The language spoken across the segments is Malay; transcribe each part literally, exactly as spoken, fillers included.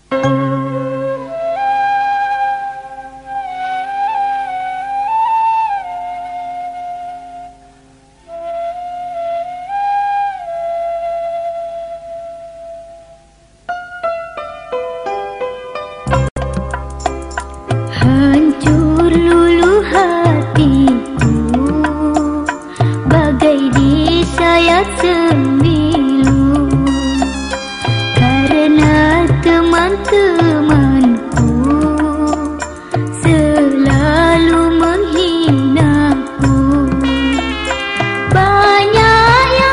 Hancur luluh hatiku, bagai disayat sembilu, karena teman-temanku selalu menghinaku. Banyak yang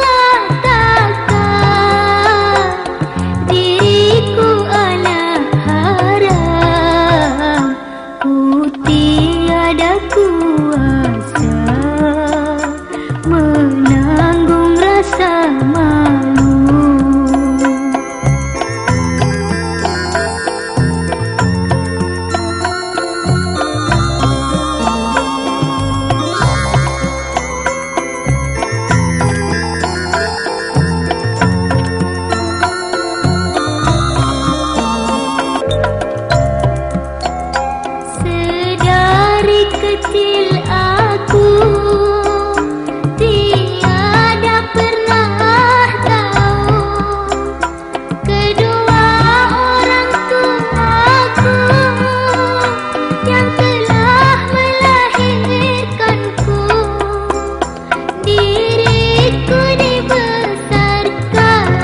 mengatakan diriku anak haram, ku tiada kuasa menanggung rasa malu. Sedari kecil aku tiada pernah tahu kedua orang tuaku yang telah melahirkanku. Diriku dibesarkan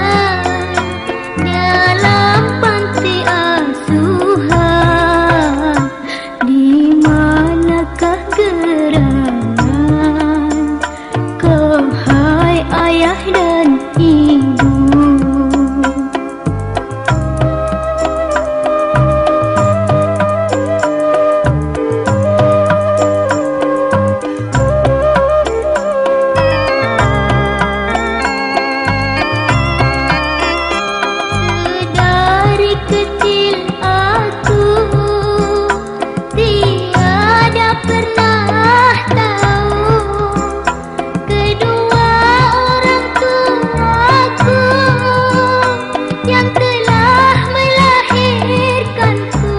dalam panti asuhan. Di manakah gerangan kau, hai ayah dan ibu? Sedari kecil aku tiada pernah tahu kedua orang tuaku yang telah melahirkanku.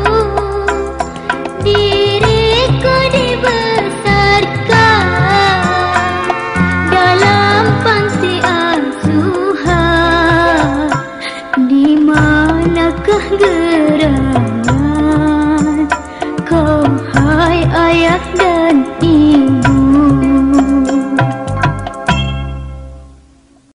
Diriku dibesarkan dalam panti asuhan. Di manakah